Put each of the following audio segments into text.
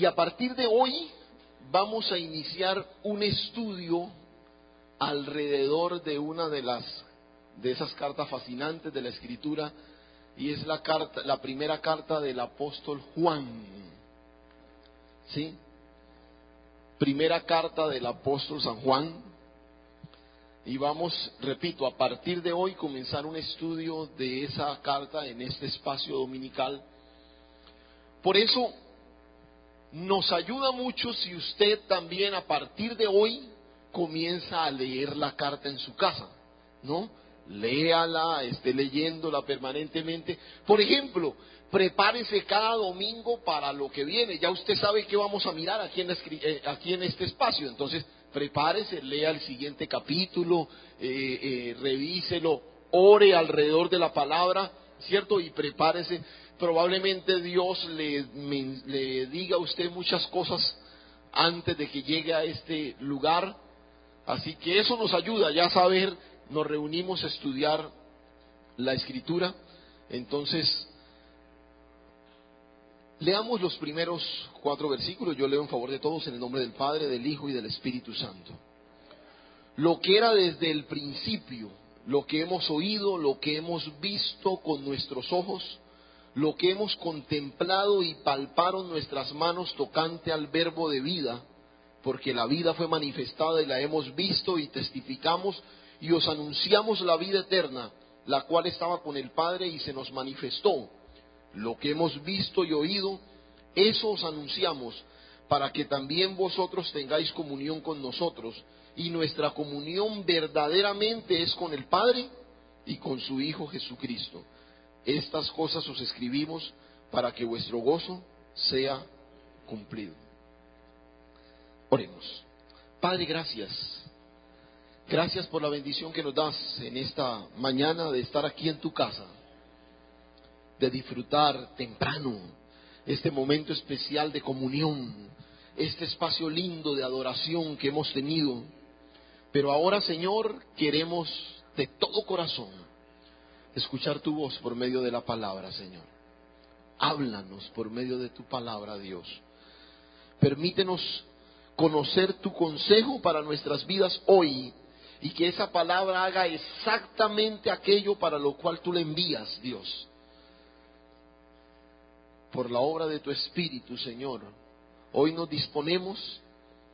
Y a partir de hoy vamos a iniciar un estudio alrededor de una de esas cartas fascinantes de la Escritura, y es la primera carta del apóstol Juan. ¿Sí? Primera carta del apóstol San Juan. Y vamos, repito, a partir de hoy comenzar un estudio de esa carta en este espacio dominical. Por eso nos ayuda mucho si usted también a partir de hoy comienza a leer la carta en su casa, ¿no? Léala, esté leyéndola permanentemente. Por ejemplo, prepárese cada domingo para lo que viene. Ya usted sabe qué vamos a mirar aquí en este espacio. Entonces, prepárese, lea el siguiente capítulo, revíselo, ore alrededor de la palabra, ¿cierto? Y prepárese. Probablemente Dios le diga a usted muchas cosas antes de que llegue a este lugar. Así que eso nos ayuda ya a saber, nos reunimos a estudiar la Escritura. Entonces, leamos los primeros 4 versículos. Yo leo en favor de todos en el nombre del Padre, del Hijo y del Espíritu Santo. Lo que era desde el principio, lo que hemos oído, lo que hemos visto con nuestros ojos, lo que hemos contemplado y palparon nuestras manos tocante al verbo de vida, porque la vida fue manifestada y la hemos visto y testificamos y os anunciamos la vida eterna, la cual estaba con el Padre y se nos manifestó. Lo que hemos visto y oído, eso os anunciamos, para que también vosotros tengáis comunión con nosotros. Y nuestra comunión verdaderamente es con el Padre y con su Hijo Jesucristo. Estas cosas os escribimos para que vuestro gozo sea cumplido. Oremos. Padre, gracias. Gracias por la bendición que nos das en esta mañana de estar aquí en tu casa, de disfrutar temprano este momento especial de comunión, este espacio lindo de adoración que hemos tenido. Pero ahora, Señor, queremos de todo corazón escuchar tu voz por medio de la palabra, Señor. Háblanos por medio de tu palabra, Dios. Permítenos conocer tu consejo para nuestras vidas hoy, y que esa palabra haga exactamente aquello para lo cual tú le envías, Dios. Por la obra de tu Espíritu, Señor, hoy nos disponemos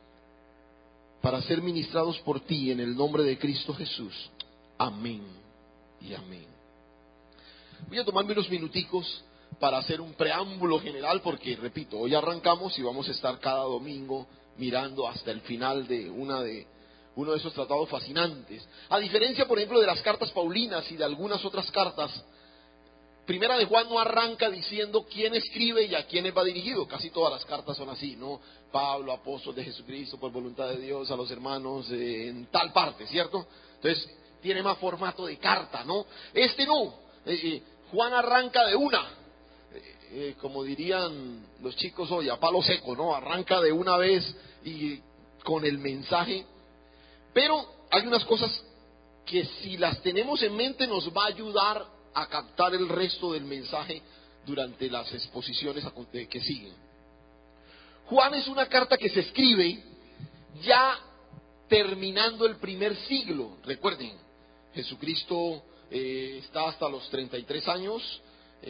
para ser ministrados por ti en el nombre de Cristo Jesús. Amén y amén. Voy a tomarme unos minuticos para hacer un preámbulo general, porque, repito, hoy arrancamos y vamos a estar cada domingo mirando hasta el final de uno de esos tratados fascinantes. A diferencia, por ejemplo, de las cartas paulinas y de algunas otras cartas, Primera de Juan no arranca diciendo quién escribe y a quiénes va dirigido. Casi todas las cartas son así, ¿no? Pablo, apóstol de Jesucristo, por voluntad de Dios, a los hermanos en tal parte, ¿cierto? Entonces, tiene más formato de carta, ¿no? Este no. Juan arranca de una. Como dirían los chicos hoy, a palo seco, ¿no? Arranca de una vez y con el mensaje. Pero hay unas cosas que si las tenemos en mente nos va a ayudar a captar el resto del mensaje durante las exposiciones que siguen. Juan es una carta que se escribe ya terminando el primer siglo. Recuerden, Jesucristo está hasta los 33 años,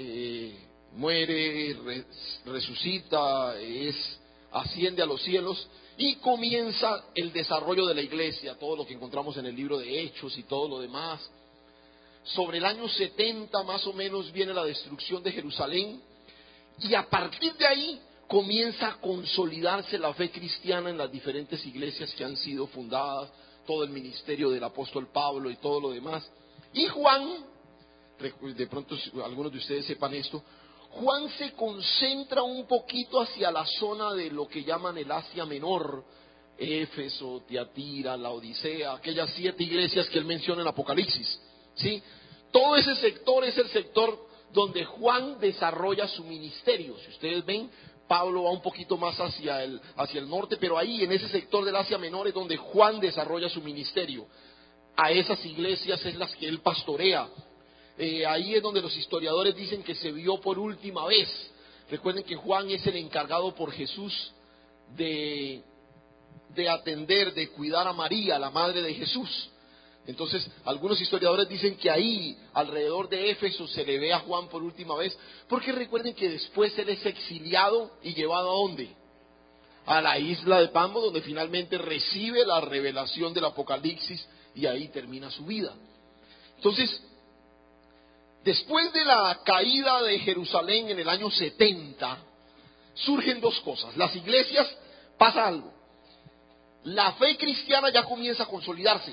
muere, resucita, asciende a los cielos y comienza el desarrollo de la iglesia, todo lo que encontramos en el libro de Hechos y todo lo demás. Sobre el año 70 más o menos viene la destrucción de Jerusalén, y a partir de ahí comienza a consolidarse la fe cristiana en las diferentes iglesias que han sido fundadas, todo el ministerio del apóstol Pablo y todo lo demás. Y Juan, de pronto algunos de ustedes sepan esto, Juan se concentra un poquito hacia la zona de lo que llaman el Asia Menor, Éfeso, Tiatira, la Odisea, aquellas 7 iglesias que él menciona en Apocalipsis, ¿sí? Todo ese sector es el sector donde Juan desarrolla su ministerio. Si ustedes ven, Pablo va un poquito más hacia el norte, pero ahí en ese sector del Asia Menor es donde Juan desarrolla su ministerio. A esas iglesias es las que él pastorea. Ahí es donde los historiadores dicen que se vio por última vez Recuerden que Juan es el encargado por Jesús de atender, de cuidar a María, la madre de Jesús. Entonces, algunos historiadores dicen que ahí, alrededor de Éfeso, se le ve a Juan por última vez, porque recuerden que después él es exiliado y llevado ¿a dónde? A la isla de Patmos, donde finalmente recibe la revelación del Apocalipsis y ahí termina su vida. Entonces, después de la caída de Jerusalén en el año 70, surgen dos cosas. Las iglesias, pasa algo. La fe cristiana ya comienza a consolidarse.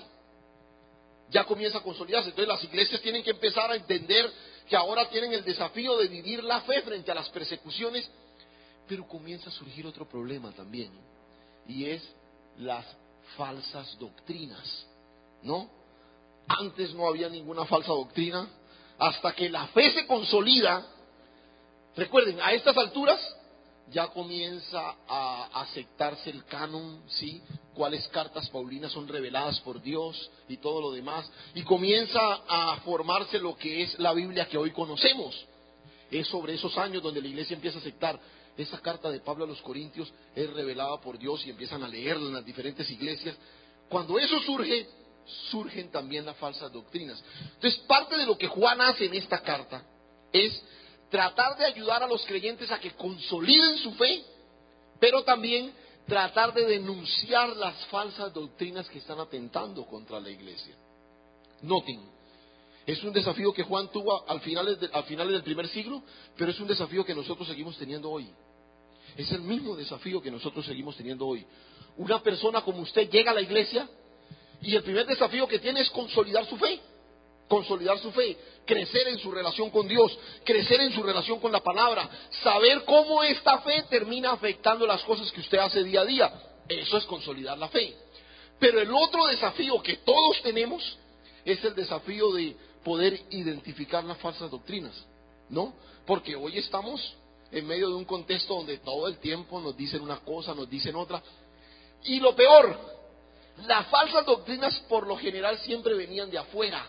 Entonces las iglesias tienen que empezar a entender que ahora tienen el desafío de vivir la fe frente a las persecuciones. Pero comienza a surgir otro problema también, y es las falsas doctrinas, ¿no? Antes no había ninguna falsa doctrina, hasta que la fe se consolida. Recuerden, a estas alturas ya comienza a aceptarse el canon, ¿sí? Cuáles cartas paulinas son reveladas por Dios y todo lo demás, y comienza a formarse lo que es la Biblia que hoy conocemos. Es sobre esos años donde la iglesia empieza a aceptar: esa carta de Pablo a los Corintios es revelada por Dios, y empiezan a leerla en las diferentes iglesias. Cuando eso surge, surgen también las falsas doctrinas. Entonces, parte de lo que Juan hace en esta carta es tratar de ayudar a los creyentes a que consoliden su fe, pero también tratar de denunciar las falsas doctrinas que están atentando contra la iglesia. Noten, es un desafío que Juan tuvo al finales del primer siglo, pero es un desafío que nosotros seguimos teniendo hoy. Es el mismo desafío que nosotros seguimos teniendo hoy. Una persona como usted llega a la iglesia y el primer desafío que tiene es consolidar su fe. Crecer en su relación con Dios, crecer en su relación con la palabra, saber cómo esta fe termina afectando las cosas que usted hace día a día. Eso es consolidar la fe. Pero el otro desafío que todos tenemos es el desafío de poder identificar las falsas doctrinas, ¿no? Porque hoy estamos en medio de un contexto donde todo el tiempo nos dicen una cosa, nos dicen otra. Y lo peor, las falsas doctrinas por lo general siempre venían de afuera.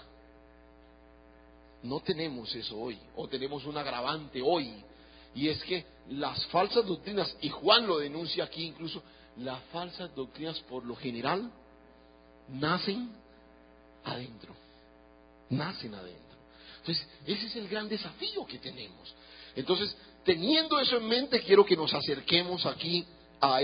No tenemos eso hoy, o tenemos un agravante hoy, y es que las falsas doctrinas, y Juan lo denuncia aquí incluso, las falsas doctrinas por lo general nacen adentro. Entonces, ese es el gran desafío que tenemos. Entonces, teniendo eso en mente, quiero que nos acerquemos aquí a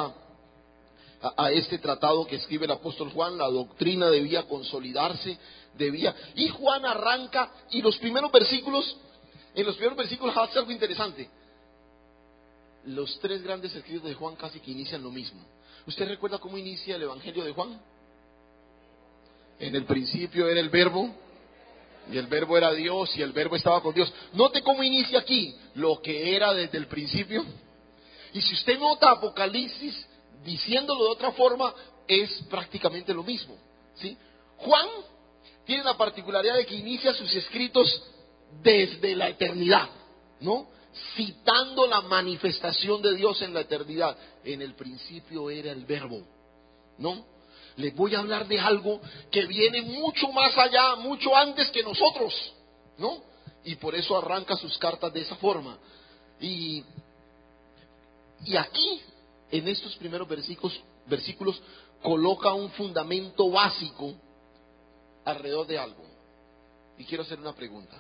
este tratado que escribe el apóstol Juan. La doctrina debía consolidarse, y Juan arranca, y en los primeros versículos hace algo interesante. Los tres grandes escritos de Juan casi que inician lo mismo. ¿Usted recuerda cómo inicia el evangelio de Juan? En el principio era el verbo, y el verbo era Dios, y el verbo estaba con Dios. Note cómo inicia aquí lo que era desde el principio. Y si usted nota Apocalipsis diciéndolo de otra forma, es prácticamente lo mismo, ¿sí? Juan tiene la particularidad de que inicia sus escritos desde la eternidad, ¿no? Citando la manifestación de Dios en la eternidad. En el principio era el verbo, ¿no? Les voy a hablar de algo que viene mucho más allá, mucho antes que nosotros, ¿no? Y por eso arranca sus cartas de esa forma. Y aquí, en estos primeros versículos, coloca un fundamento básico alrededor de algo. Y quiero hacer una pregunta.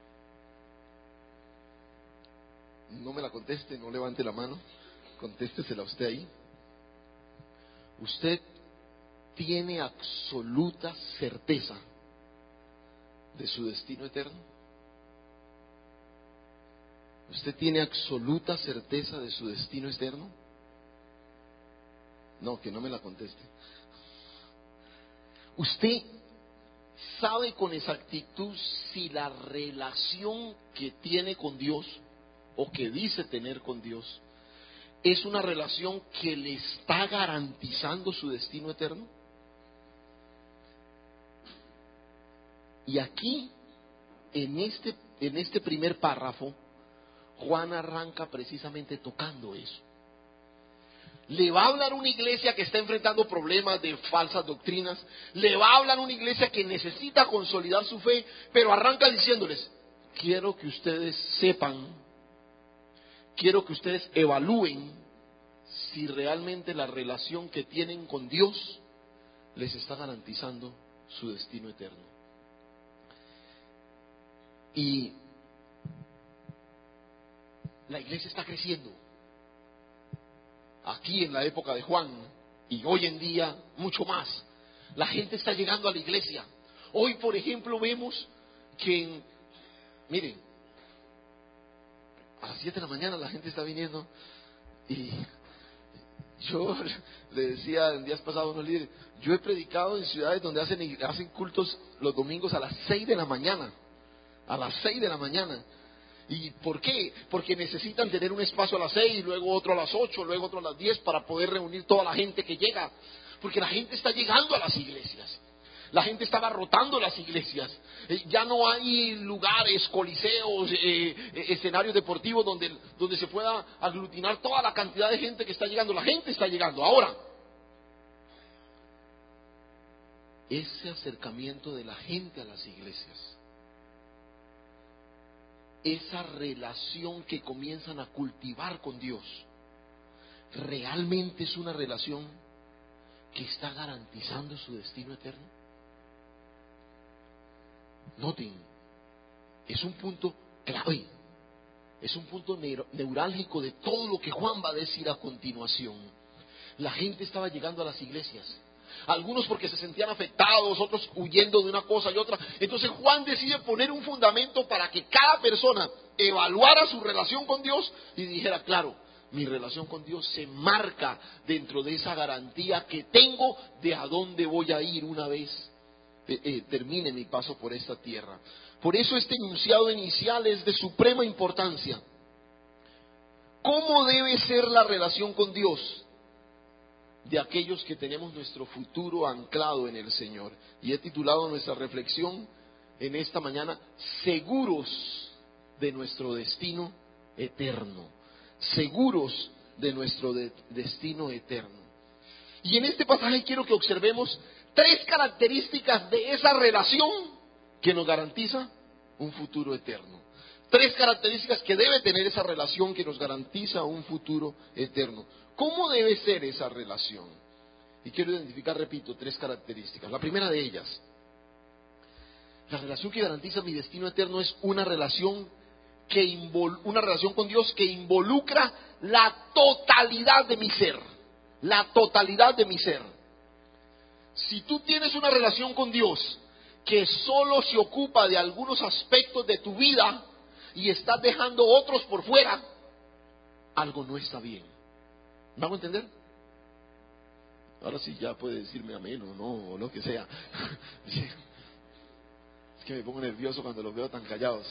No me la conteste, no levante la mano, contéstesela usted ahí. ¿Usted tiene absoluta certeza de su destino eterno? ¿Usted tiene absoluta certeza de su destino eterno? No, que no me la conteste. ¿Usted sabe con exactitud si la relación que tiene con Dios, o que dice tener con Dios, es una relación que le está garantizando su destino eterno? Y aquí, en este primer párrafo, Juan arranca precisamente tocando eso. Le va a hablar a una iglesia que está enfrentando problemas de falsas doctrinas, le va a hablar a una iglesia que necesita consolidar su fe, pero arranca diciéndoles: quiero que ustedes sepan quiero que ustedes evalúen si realmente la relación que tienen con Dios les está garantizando su destino eterno. Y la iglesia está creciendo. Aquí en la época de Juan y hoy en día mucho más. La gente está llegando a la iglesia. Hoy, por ejemplo, vemos que, miren, a las 7 de la mañana la gente está viniendo y yo le decía en días pasados a unos líderes, yo he predicado en ciudades donde hacen cultos los domingos a las 6 de la mañana. A las 6 de la mañana. ¿Y por qué? Porque necesitan tener un espacio a las 6, luego otro a las 8, luego otro a las 10 para poder reunir toda la gente que llega. Porque la gente está llegando a las iglesias. La gente estaba rotando las iglesias. Ya no hay lugares, coliseos, escenarios deportivos donde se pueda aglutinar toda la cantidad de gente que está llegando. La gente está llegando. Ahora, ese acercamiento de la gente a las iglesias, esa relación que comienzan a cultivar con Dios, ¿realmente es una relación que está garantizando su destino eterno? Noten, es un punto clave, es un punto neurálgico de todo lo que Juan va a decir a continuación. La gente estaba llegando a las iglesias, algunos porque se sentían afectados, otros huyendo de una cosa y otra. Entonces Juan decide poner un fundamento para que cada persona evaluara su relación con Dios y dijera, claro, mi relación con Dios se marca dentro de esa garantía que tengo de a dónde voy a ir una vez termine mi paso por esta tierra. Por eso este enunciado inicial es de suprema importancia. ¿Cómo debe ser la relación con Dios de aquellos que tenemos nuestro futuro anclado en el Señor? Y he titulado nuestra reflexión en esta mañana, seguros de nuestro destino eterno. Seguros de nuestro destino eterno. Y en este pasaje quiero que observemos 3 características de esa relación que nos garantiza un futuro eterno. 3 características que debe tener esa relación que nos garantiza un futuro eterno. ¿Cómo debe ser esa relación? Y quiero identificar, repito, 3 características. La primera de ellas, la relación que garantiza mi destino eterno es una relación con Dios que involucra la totalidad de mi ser. La totalidad de mi ser. Si tú tienes una relación con Dios que solo se ocupa de algunos aspectos de tu vida y estás dejando otros por fuera, algo no está bien. ¿Me hago entender? Ahora sí ya puede decirme amén o no, o lo que sea. Es que me pongo nervioso cuando los veo tan callados.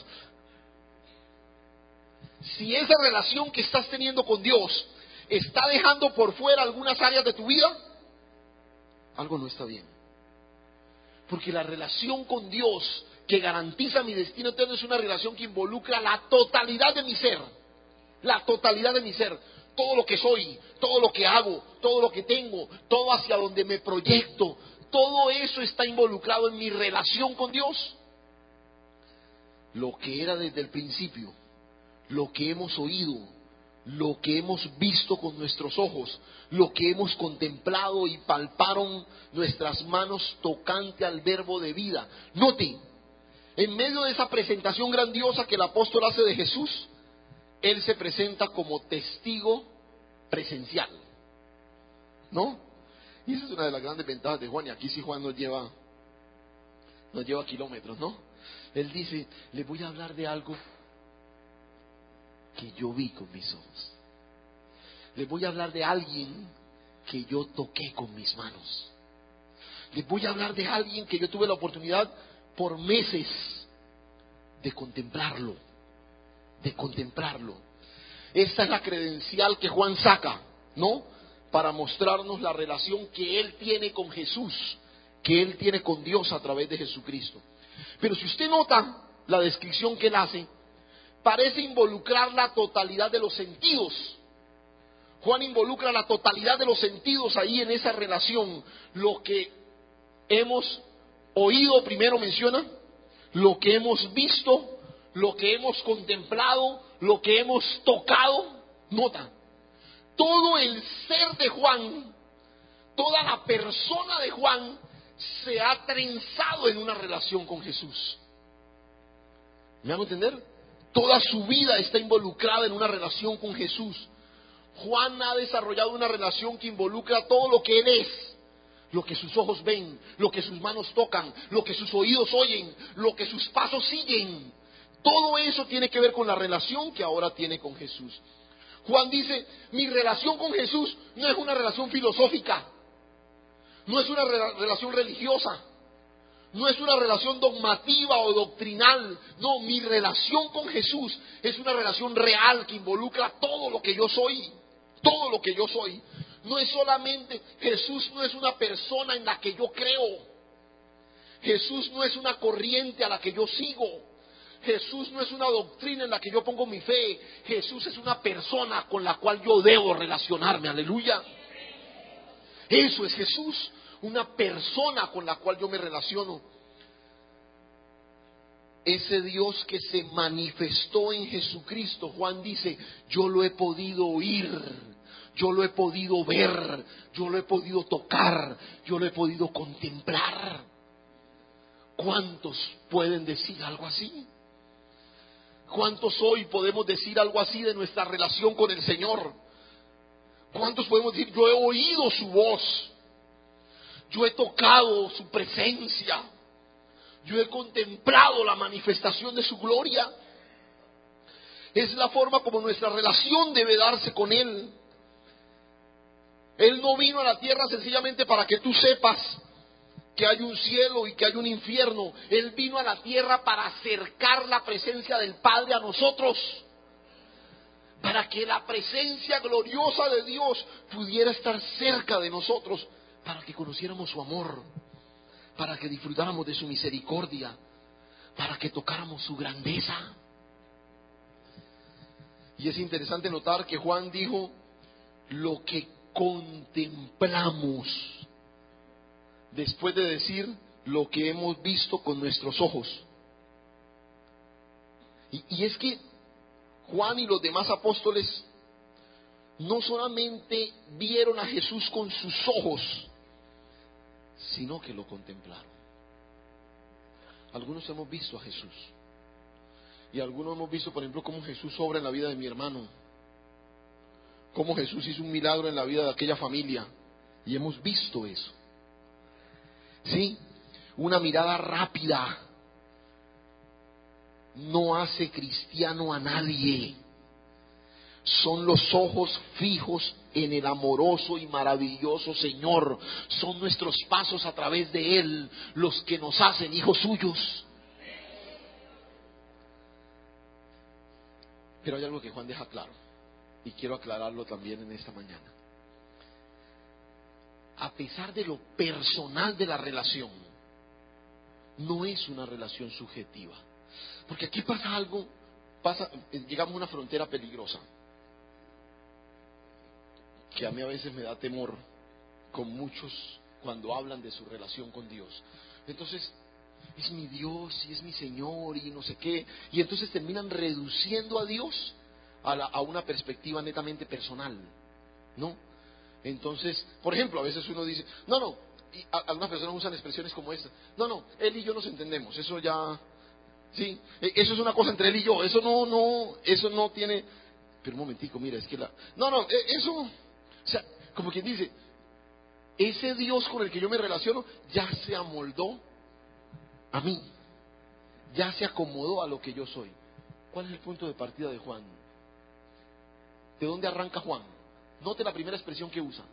Si esa relación que estás teniendo con Dios está dejando por fuera algunas áreas de tu vida, algo no está bien. Porque la relación con Dios que garantiza mi destino eterno es una relación que involucra la totalidad de mi ser. La totalidad de mi ser. Todo lo que soy, todo lo que hago, todo lo que tengo, todo hacia donde me proyecto, todo eso está involucrado en mi relación con Dios. Lo que era desde el principio, lo que hemos oído, lo que hemos visto con nuestros ojos, lo que hemos contemplado y palparon nuestras manos tocante al verbo de vida. Noten, en medio de esa presentación grandiosa que el apóstol hace de Jesús, él se presenta como testigo presencial, ¿no? Y esa es una de las grandes ventajas de Juan, y aquí sí Juan nos lleva kilómetros, ¿no? Él dice, le voy a hablar de algo que yo vi con mis ojos. Les voy a hablar de alguien que yo toqué con mis manos. Les voy a hablar de alguien que yo tuve la oportunidad por meses de contemplarlo. Esa es la credencial que Juan saca, ¿no? Para mostrarnos la relación que él tiene con Jesús, que él tiene con Dios a través de Jesucristo. Pero si usted nota la descripción que él hace, parece involucrar la totalidad de los sentidos. Juan involucra la totalidad de los sentidos ahí en esa relación. Lo que hemos oído, primero menciona, lo que hemos visto, lo que hemos contemplado, lo que hemos tocado. Nota, todo el ser de Juan, toda la persona de Juan se ha trenzado en una relación con Jesús. ¿Me hago entender? Toda su vida está involucrada en una relación con Jesús. Juan ha desarrollado una relación que involucra todo lo que él es, lo que sus ojos ven, lo que sus manos tocan, lo que sus oídos oyen, lo que sus pasos siguen. Todo eso tiene que ver con la relación que ahora tiene con Jesús. Juan dice, mi relación con Jesús no es una relación filosófica, no es una relación religiosa, no es una relación dogmativa o doctrinal. No, mi relación con Jesús es una relación real que involucra todo lo que yo soy. Todo lo que yo soy. No es solamente, Jesús no es una persona en la que yo creo. Jesús no es una corriente a la que yo sigo. Jesús no es una doctrina en la que yo pongo mi fe. Jesús es una persona con la cual yo debo relacionarme. Aleluya. Eso es Jesús. Una persona con la cual yo me relaciono. Ese Dios que se manifestó en Jesucristo, Juan dice, yo lo he podido oír, yo lo he podido ver, yo lo he podido tocar, yo lo he podido contemplar. ¿Cuántos pueden decir algo así? ¿Cuántos hoy podemos decir algo así de nuestra relación con el Señor? ¿Cuántos podemos decir, yo he oído su voz? Yo he tocado su presencia. Yo he contemplado la manifestación de su gloria. Es la forma como nuestra relación debe darse con Él. Él no vino a la tierra sencillamente para que tú sepas que hay un cielo y que hay un infierno. Él vino a la tierra para acercar la presencia del Padre a nosotros. Para que la presencia gloriosa de Dios pudiera estar cerca de nosotros. Para que conociéramos su amor, para que disfrutáramos de su misericordia, para que tocáramos su grandeza. Y es interesante notar que Juan dijo, lo que contemplamos, después de decir lo que hemos visto con nuestros ojos. Y es que Juan y los demás apóstoles no solamente vieron a Jesús con sus ojos, sino que lo contemplaron. Algunos hemos visto a Jesús. Y algunos hemos visto, por ejemplo, cómo Jesús obra en la vida de mi hermano. Cómo Jesús hizo un milagro en la vida de aquella familia. Y hemos visto eso. ¿Sí? Una mirada rápida no hace cristiano a nadie. Son los ojos fijos en el amoroso y maravilloso Señor. Son nuestros pasos a través de Él los que nos hacen hijos suyos. Pero hay algo que Juan deja claro, y quiero aclararlo también en esta mañana. A pesar de lo personal de la relación, no es una relación subjetiva. Porque aquí pasa algo, llegamos a una frontera peligrosa, que a mí a veces me da temor con muchos cuando hablan de su relación con Dios. Entonces, es mi Dios y es mi Señor y no sé qué, y entonces terminan reduciendo a Dios a una perspectiva netamente personal, ¿no? Entonces, por ejemplo, a veces uno dice, y algunas personas usan expresiones como esta, Él y yo nos entendemos, eso ya, sí, eso es una cosa entre Él y yo, eso no tiene, pero un momentico, mira, es que eso, o sea, como quien dice, ese Dios con el que yo me relaciono ya se amoldó a mí, ya se acomodó a lo que yo soy. ¿Cuál es el punto de partida de Juan? ¿De dónde arranca Juan? Note la primera expresión que usa.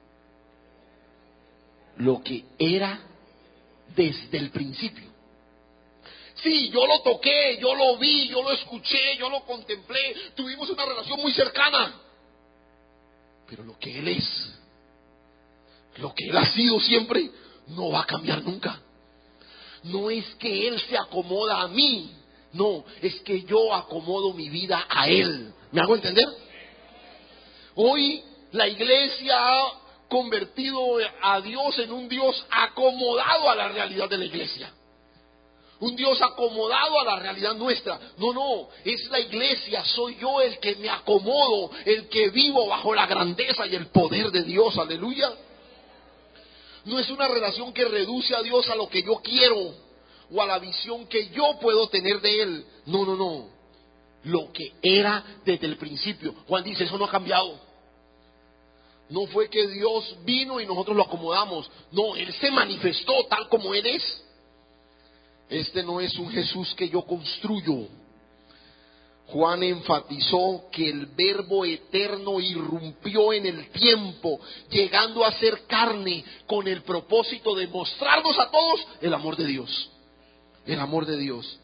Lo que era desde el principio. Sí, yo lo toqué, yo lo vi, yo lo escuché, yo lo contemplé, tuvimos una relación muy cercana. Pero lo que Él es, lo que Él ha sido siempre, no va a cambiar nunca. No es que Él se acomoda a mí, no, es que yo acomodo mi vida a Él. ¿Me hago entender? Hoy la iglesia ha convertido a Dios en un Dios acomodado a la realidad de la iglesia. un Dios acomodado a la realidad nuestra. No, no, es la iglesia, soy yo el que me acomodo, el que vivo bajo la grandeza y el poder de Dios, aleluya. No es una relación que reduce a Dios a lo que yo quiero o a la visión que yo puedo tener de Él. No, no, no. Lo que era desde el principio. Juan dice, eso no ha cambiado. No fue que Dios vino y nosotros lo acomodamos. No, Él se manifestó tal como Él es. Este no es un Jesús que yo construyo. Juan enfatizó que el Verbo eterno irrumpió en el tiempo, llegando a ser carne con el propósito de mostrarnos a todos el amor de Dios. El amor de Dios.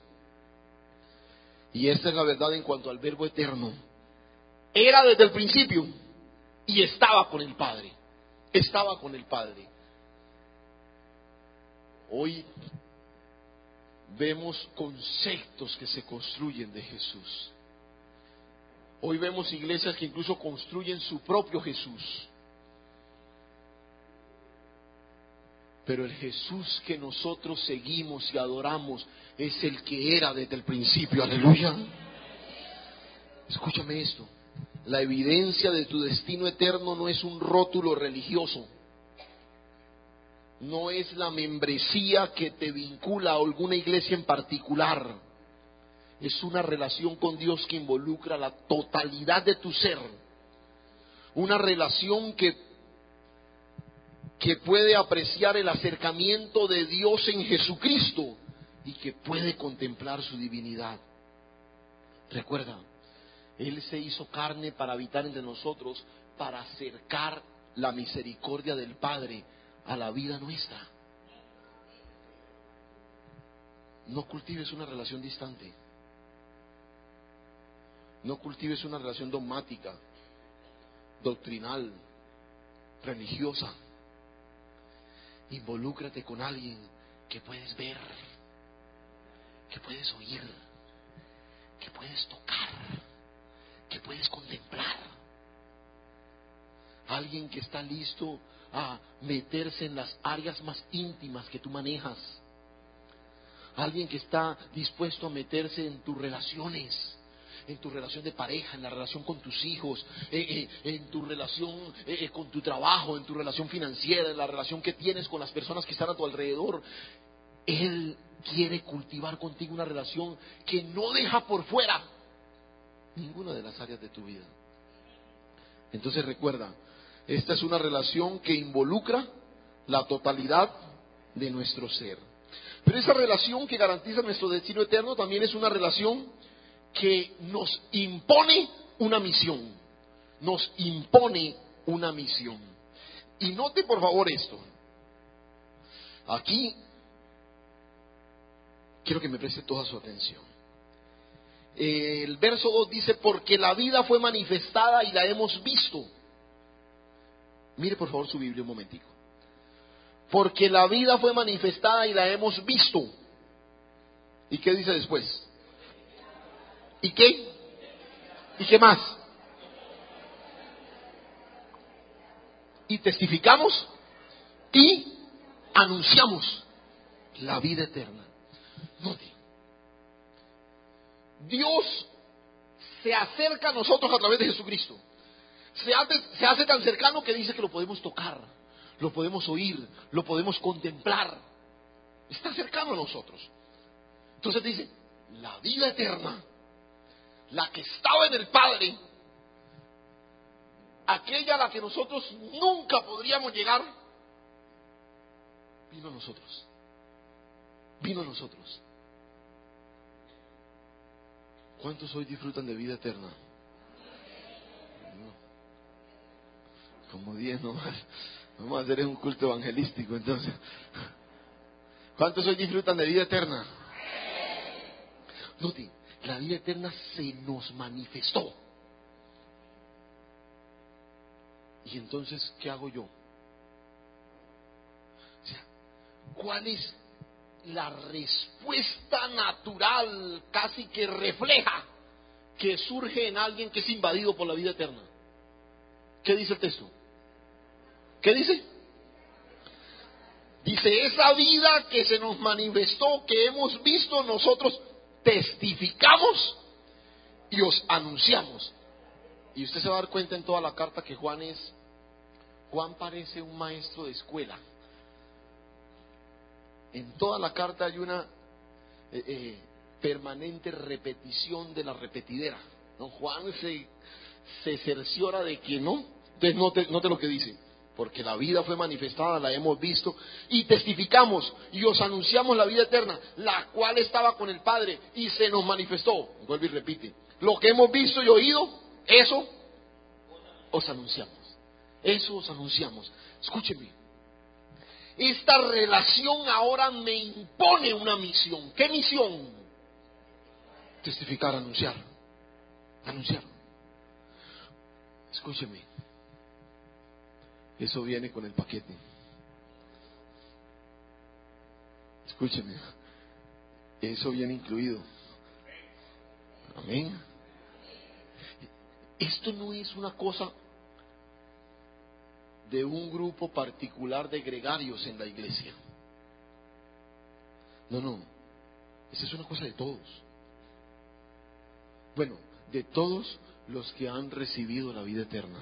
Y esta es la verdad en cuanto al Verbo eterno. Era desde el principio y estaba con el Padre. Estaba con el Padre. Hoy vemos conceptos que se construyen de Jesús. Hoy vemos iglesias que incluso construyen su propio Jesús. Pero el Jesús que nosotros seguimos y adoramos es el que era desde el principio. Aleluya. Escúchame esto. La evidencia de tu destino eterno no es un rótulo religioso. No es la membresía que te vincula a alguna iglesia en particular. Es una relación con Dios que involucra la totalidad de tu ser. Una relación que puede apreciar el acercamiento de Dios en Jesucristo y que puede contemplar su divinidad. Recuerda, Él se hizo carne para habitar entre nosotros, para acercar la misericordia del Padre a la vida nuestra. No cultives una relación distante. No cultives una relación dogmática, doctrinal, religiosa. Involúcrate con alguien que puedes ver, que puedes oír, que puedes tocar, que puedes contemplar. Alguien que está listo a meterse en las áreas más íntimas que tú manejas. Alguien que está dispuesto a meterse en tus relaciones, en tu relación de pareja, en la relación con tus hijos, en tu relación con tu trabajo, en tu relación financiera, en la relación que tienes con las personas que están a tu alrededor. Él quiere cultivar contigo una relación que no deja por fuera ninguna de las áreas de tu vida. Entonces recuerda, esta es una relación que involucra la totalidad de nuestro ser. Pero esa relación que garantiza nuestro destino eterno también es una relación que nos impone una misión. Nos impone una misión. Y note por favor esto. Aquí quiero que me preste toda su atención. El verso 2 dice, porque la vida fue manifestada y la hemos visto. Mire por favor su Biblia un momentico. Porque la vida fue manifestada y la hemos visto. ¿Y qué dice después? ¿Y qué? ¿Y qué más? Y testificamos y anunciamos la vida eterna. Note, Dios se acerca a nosotros a través de Jesucristo. Se hace tan cercano que dice que lo podemos tocar, lo podemos oír, lo podemos contemplar. Está cercano a nosotros. Entonces dice, la vida eterna, la que estaba en el Padre, aquella a la que nosotros nunca podríamos llegar, vino a nosotros. Vino a nosotros. ¿Cuántos hoy disfrutan de vida eterna? No. Como 10 nomás. Vamos a hacer un culto evangelístico entonces. ¿Cuántos hoy disfrutan de vida eterna? Note, la vida eterna se nos manifestó. Y entonces, ¿qué hago yo? O sea, ¿cuál es la respuesta natural, casi que refleja, que surge en alguien que es invadido por la vida eterna? ¿Qué dice el texto? ¿Qué dice? Dice, esa vida que se nos manifestó, que hemos visto, nosotros testificamos y os anunciamos. Y usted se va a dar cuenta en toda la carta que Juan parece un maestro de escuela. En toda la carta hay una permanente repetición de la repetidera. ¿No? Juan se cerciora de que no. Entonces note lo que dice. Porque la vida fue manifestada, la hemos visto y testificamos y os anunciamos la vida eterna, la cual estaba con el Padre y se nos manifestó. Vuelve y repite. Lo que hemos visto y oído, eso os anunciamos. Eso os anunciamos. Escúcheme. Esta relación ahora me impone una misión. ¿Qué misión? Testificar, anunciar. Anunciar. Escúcheme. Eso viene con el paquete. Escúcheme. Eso viene incluido. Amén. Esto no es una cosa de un grupo particular de gregarios en la iglesia. No. Esa es una cosa de todos. Bueno, de todos los que han recibido la vida eterna.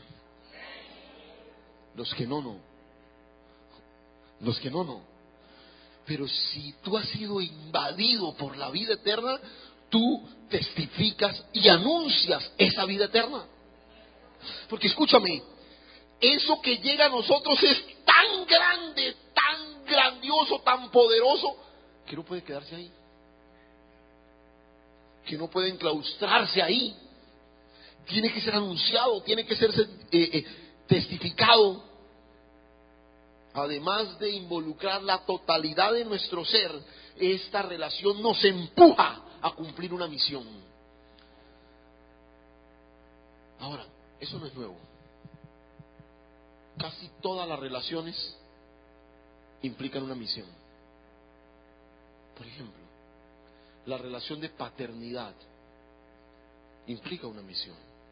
Los que no. Los que no. Pero si tú has sido invadido por la vida eterna, tú testificas y anuncias esa vida eterna. Porque escúchame, eso que llega a nosotros es tan grande, tan grandioso, tan poderoso, que no puede quedarse ahí. Que no puede enclaustrarse ahí. Tiene que ser anunciado, tiene que ser testificado. Además de involucrar la totalidad de nuestro ser, esta relación nos empuja a cumplir una misión. Ahora, eso no es nuevo. Casi todas las relaciones implican una misión. Por ejemplo, la relación de paternidad implica una misión.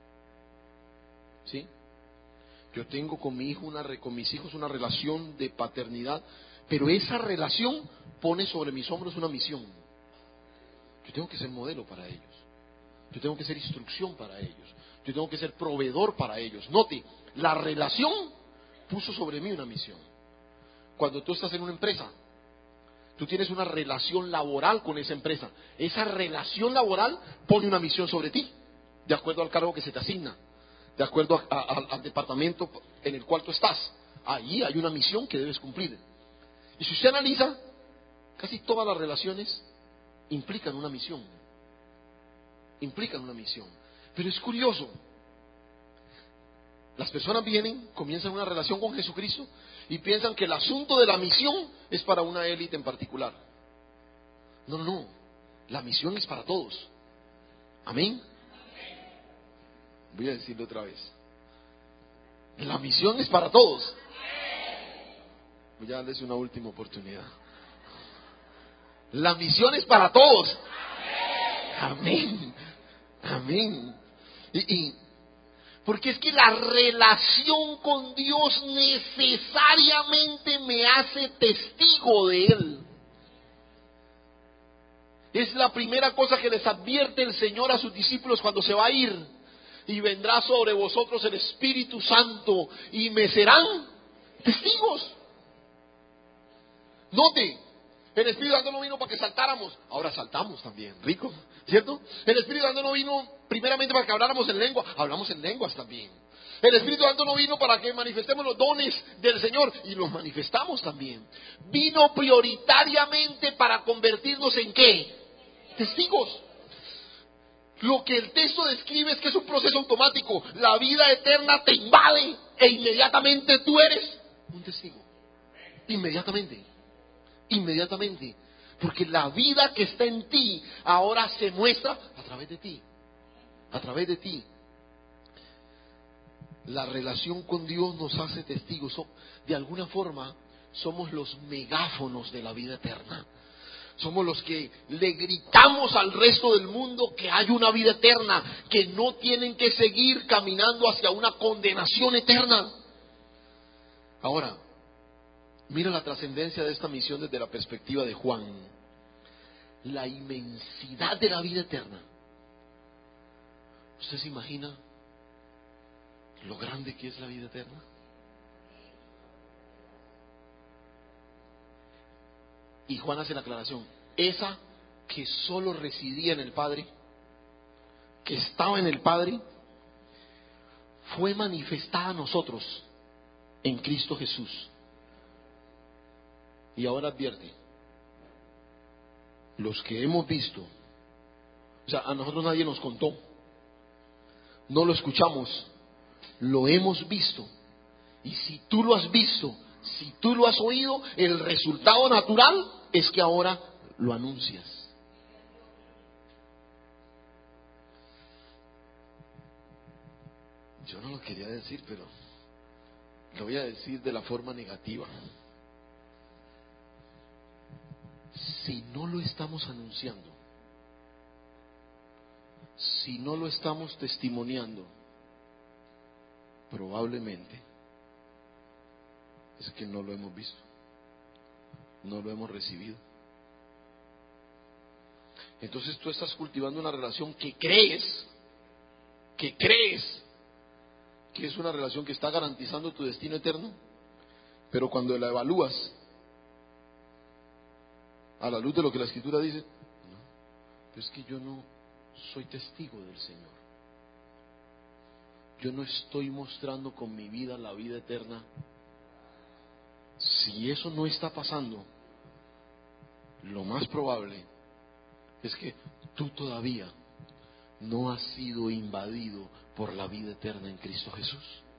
¿Sí? Yo tengo con mi hijo con mis hijos una relación de paternidad, pero esa relación pone sobre mis hombros una misión. Yo tengo que ser modelo para ellos. Yo tengo que ser instrucción para ellos. Yo tengo que ser proveedor para ellos. Note, la relación puso sobre mí una misión. Cuando tú estás en una empresa, tú tienes una relación laboral con esa empresa. Esa relación laboral pone una misión sobre ti, de acuerdo al cargo que se te asigna, de acuerdo al departamento en el cual tú estás. Ahí hay una misión que debes cumplir. Y si usted analiza, casi todas las relaciones implican una misión. Implican una misión. Pero es curioso. Las personas vienen, comienzan una relación con Jesucristo y piensan que el asunto de la misión es para una élite en particular. No. La misión es para todos. Amén. Voy a decirlo otra vez. La misión es para todos. Voy a darles una última oportunidad. La misión es para todos. Amén. Amén. Porque es que la relación con Dios necesariamente me hace testigo de Él. Es la primera cosa que les advierte el Señor a sus discípulos cuando se va a ir. Y vendrá sobre vosotros el Espíritu Santo y me serán testigos. Note, el Espíritu Santo no vino para que saltáramos, ahora saltamos también, rico, ¿cierto? El Espíritu Santo no vino primeramente para que habláramos en lengua, hablamos en lenguas también. El Espíritu Santo no vino para que manifestemos los dones del Señor, y los manifestamos también. Vino prioritariamente para convertirnos en ¿qué? Testigos. Lo que el texto describe es que es un proceso automático. La vida eterna te invade e inmediatamente tú eres un testigo. Inmediatamente. Porque la vida que está en ti ahora se muestra a través de ti. La relación con Dios nos hace testigos. De alguna forma somos los megáfonos de la vida eterna. Somos los que le gritamos al resto del mundo que hay una vida eterna, que no tienen que seguir caminando hacia una condenación eterna. Ahora, Mira la trascendencia de esta misión desde la perspectiva de Juan. La inmensidad de la vida eterna. ¿Usted se imagina lo grande que es la vida eterna? Y Juan hace la aclaración, esa que solo residía en el Padre, que estaba en el Padre, fue manifestada a nosotros en Cristo Jesús. Y ahora advierte, los que hemos visto, o sea, a nosotros nadie nos contó, no lo escuchamos, lo hemos visto. Y si tú lo has visto, si tú lo has oído, el resultado natural es que ahora lo anuncias. Yo no lo quería decir, pero lo voy a decir de la forma negativa. Si no lo estamos anunciando, si no lo estamos testimoniando, probablemente es que no lo hemos visto, no lo hemos recibido. Entonces tú estás cultivando una relación que crees que es una relación que está garantizando tu destino eterno, pero cuando la evalúas a la luz de lo que la Escritura dice, no, pero es que yo no soy testigo del Señor. Yo no estoy mostrando con mi vida la vida eterna. Si eso no está pasando, lo más probable es que tú todavía no has sido invadido por la vida eterna en Cristo Jesús.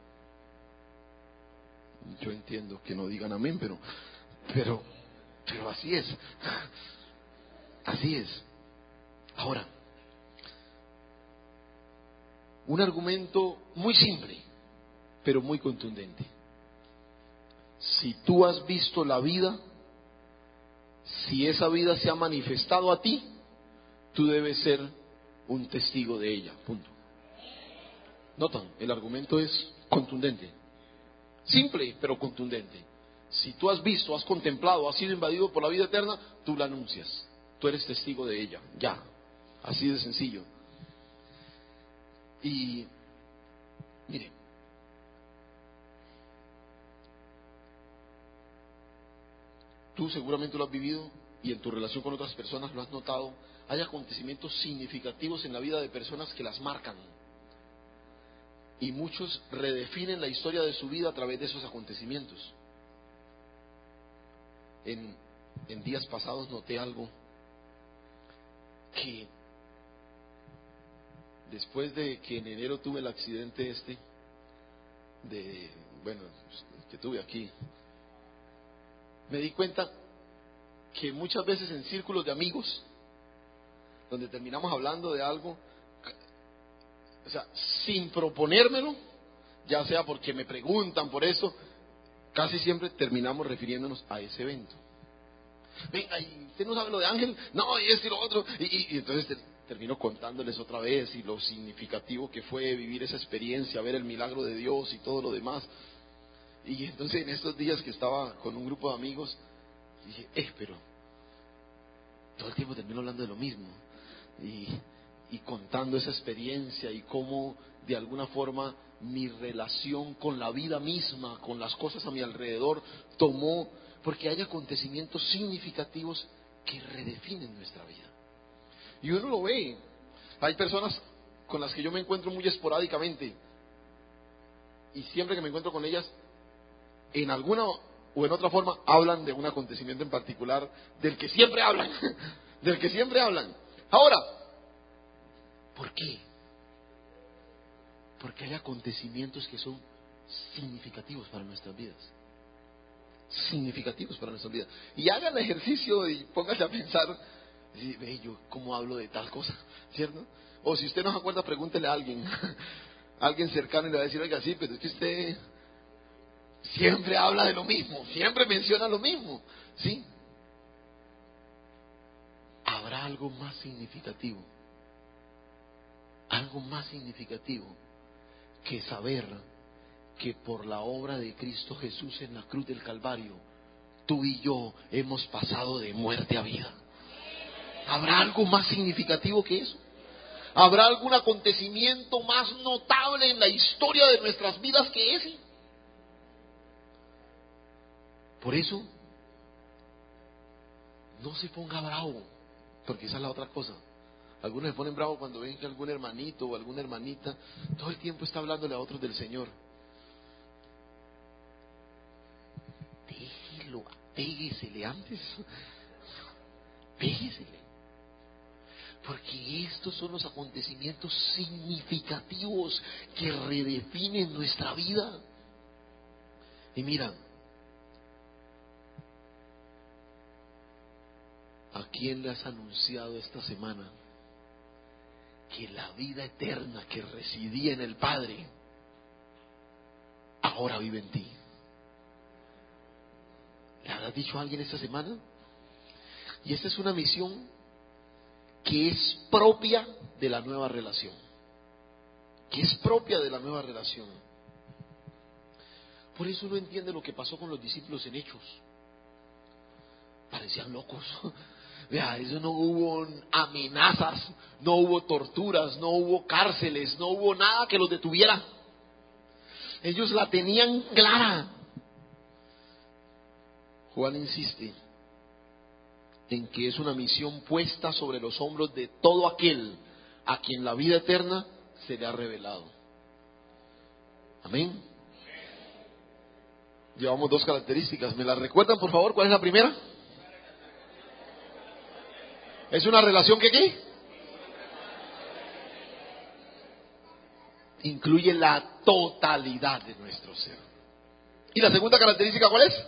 Yo entiendo que no digan amén, pero así es. Así es. Ahora, un argumento muy simple, pero muy contundente. Si tú has visto la vida, si esa vida se ha manifestado a ti, tú debes ser un testigo de ella, punto. Notan, el argumento es contundente, simple pero contundente. Si tú has visto, has contemplado, has sido invadido por la vida eterna, tú la anuncias, tú eres testigo de ella, ya, así de sencillo. Y mire, tú seguramente lo has vivido y en tu relación con otras personas lo has notado. Hay acontecimientos significativos en la vida de personas que las marcan. Y muchos redefinen la historia de su vida a través de esos acontecimientos. En días pasados noté algo que después de que en enero tuve el accidente que tuve aquí, me di cuenta que muchas veces en círculos de amigos, donde terminamos hablando de algo, o sea, sin proponérmelo, ya sea porque me preguntan por eso, casi siempre terminamos refiriéndonos a ese evento. Venga, ¿y usted no sabe lo de Ángel? No, y esto y lo otro. Y entonces termino contándoles otra vez y lo significativo que fue vivir esa experiencia, ver el milagro de Dios y todo lo demás. Y entonces en estos días que estaba con un grupo de amigos, dije, pero todo el tiempo termino hablando de lo mismo. Y contando esa experiencia y cómo de alguna forma mi relación con la vida misma, con las cosas a mi alrededor, tomó, porque hay acontecimientos significativos que redefinen nuestra vida. Y uno lo ve. Hay personas con las que yo me encuentro muy esporádicamente, y siempre que me encuentro con ellas, en alguna o en otra forma hablan de un acontecimiento en particular del que siempre hablan, del que siempre hablan. Ahora, ¿por qué? Porque hay acontecimientos que son significativos para nuestras vidas. Significativos para nuestras vidas. Y hagan el ejercicio y pónganse a pensar, ve, yo cómo hablo de tal cosa, ¿cierto? O si usted no se acuerda, pregúntele a alguien, a alguien cercano, y le va a decir, oiga, sí, pero es que usted siempre habla de lo mismo, siempre menciona lo mismo, ¿sí? ¿Habrá algo más significativo? Algo más significativo que saber que por la obra de Cristo Jesús en la cruz del Calvario tú y yo hemos pasado de muerte a vida. ¿Habrá algo más significativo que eso? ¿Habrá algún acontecimiento más notable en la historia de nuestras vidas que ese? Por eso, no se ponga bravo, porque esa es la otra cosa. Algunos se ponen bravos cuando ven que algún hermanito o alguna hermanita todo el tiempo está hablándole a otros del Señor. Déjelo, péguesele antes. Péguesele. Porque estos son los acontecimientos significativos que redefinen nuestra vida. Y mira, ¿a quién le has anunciado esta semana que la vida eterna que residía en el Padre ahora vive en ti? ¿Le habrás dicho a alguien esta semana? Y esta es una misión que es propia de la nueva relación. Que es propia de la nueva relación. Por eso uno entiende lo que pasó con los discípulos en Hechos. Parecían locos. Vea, eso no hubo amenazas, no hubo torturas, no hubo cárceles, no hubo nada que los detuviera. Ellos la tenían clara. Juan insiste en que es una misión puesta sobre los hombros de todo aquel a quien la vida eterna se le ha revelado. Amén. Llevamos 2 características. ¿Me las recuerdan, por favor? ¿Cuál es la primera? ¿Es una relación que qué? Incluye la totalidad de nuestro ser. ¿Y la segunda característica cuál es?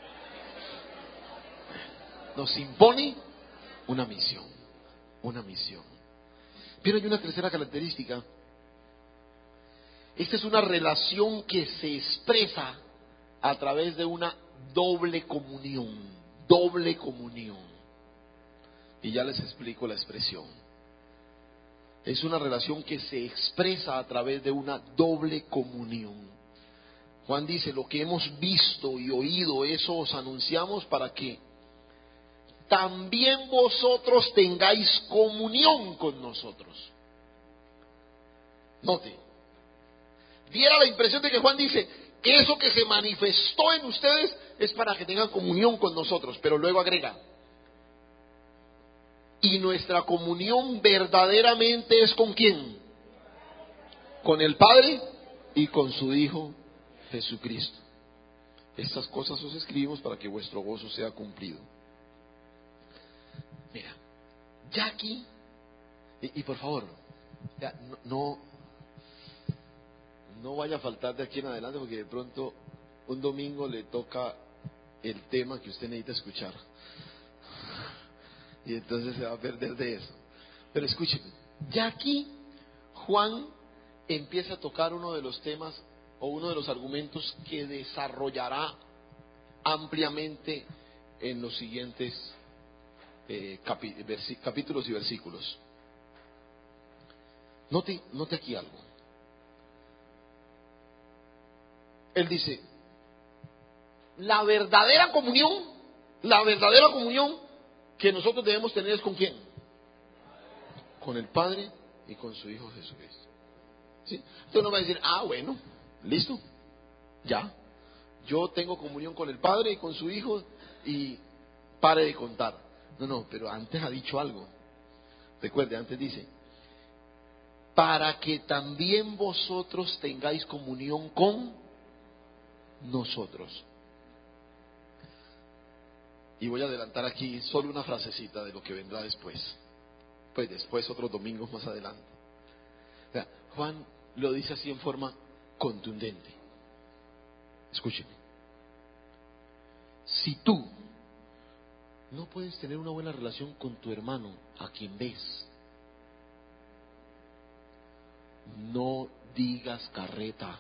Nos impone una misión. Una misión. Pero hay una tercera característica. Esta es una relación que se expresa a través de una doble comunión. Doble comunión. Y ya les explico la expresión. Es una relación que se expresa a través de una doble comunión. Juan dice, lo que hemos visto y oído, eso os anunciamos para que también vosotros tengáis comunión con nosotros. Note, diera la impresión de que Juan dice que eso que se manifestó en ustedes es para que tengan comunión con nosotros, pero luego agrega, y nuestra comunión verdaderamente es ¿con quién? Con el Padre y con su Hijo Jesucristo. Estas cosas os escribimos para que vuestro gozo sea cumplido. Mira, ya aquí, y por favor, ya, no vaya a faltar de aquí en adelante, porque de pronto un domingo le toca el tema que usted necesita escuchar. Y entonces se va a perder de eso. Pero escúcheme, ya aquí Juan empieza a tocar uno de los temas o uno de los argumentos que desarrollará ampliamente en los siguientes capítulos y versículos. Note aquí algo. Él dice, la verdadera comunión que nosotros debemos tener es ¿con quién? Con el Padre y con su Hijo Jesucristo. ¿Sí? Entonces no va a decir, bueno, listo, ya, yo tengo comunión con el Padre y con su Hijo y pare de contar. No, pero antes ha dicho algo. Recuerde, antes dice, para que también vosotros tengáis comunión con nosotros. Y voy a adelantar aquí solo una frasecita de lo que vendrá después. Pues después otros domingos más adelante. O sea, Juan lo dice así en forma contundente. Escúcheme. Si tú no puedes tener una buena relación con tu hermano a quien ves, no digas carreta.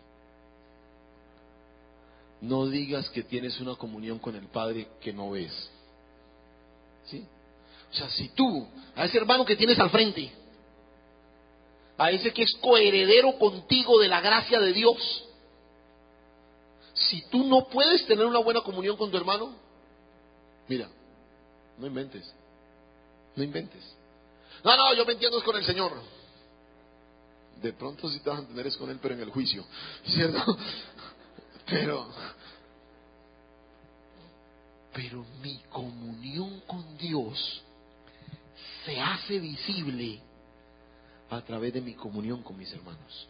No digas que tienes una comunión con el Padre que no ves. ¿Sí? O sea, si tú, a ese hermano que tienes al frente, a ese que es coheredero contigo de la gracia de Dios, si tú no puedes tener una buena comunión con tu hermano, Mira, no inventes. No inventes. No, yo me entiendo es con el Señor. De pronto sí te vas a entender es con Él, pero en el juicio, ¿cierto? Pero mi comunión con Dios se hace visible a través de mi comunión con mis hermanos.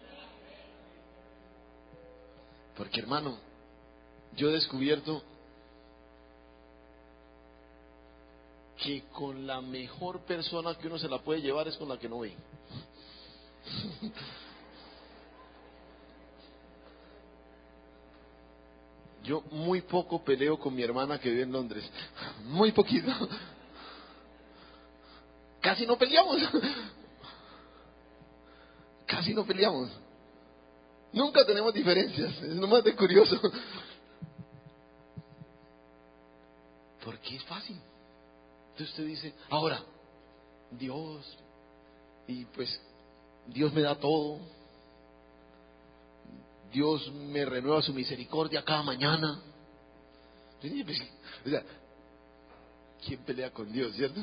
Porque, hermano, yo he descubierto que con la mejor persona que uno se la puede llevar es con la que no ve. Yo muy poco peleo con mi hermana que vive en Londres. Muy poquito. Casi no peleamos. Casi no peleamos. Nunca tenemos diferencias. Es nomás de curioso. Porque es fácil. Entonces usted dice, ahora, Dios, y pues Dios me da todo. Dios me renueva su misericordia cada mañana. O sea, ¿quién pelea con Dios, cierto?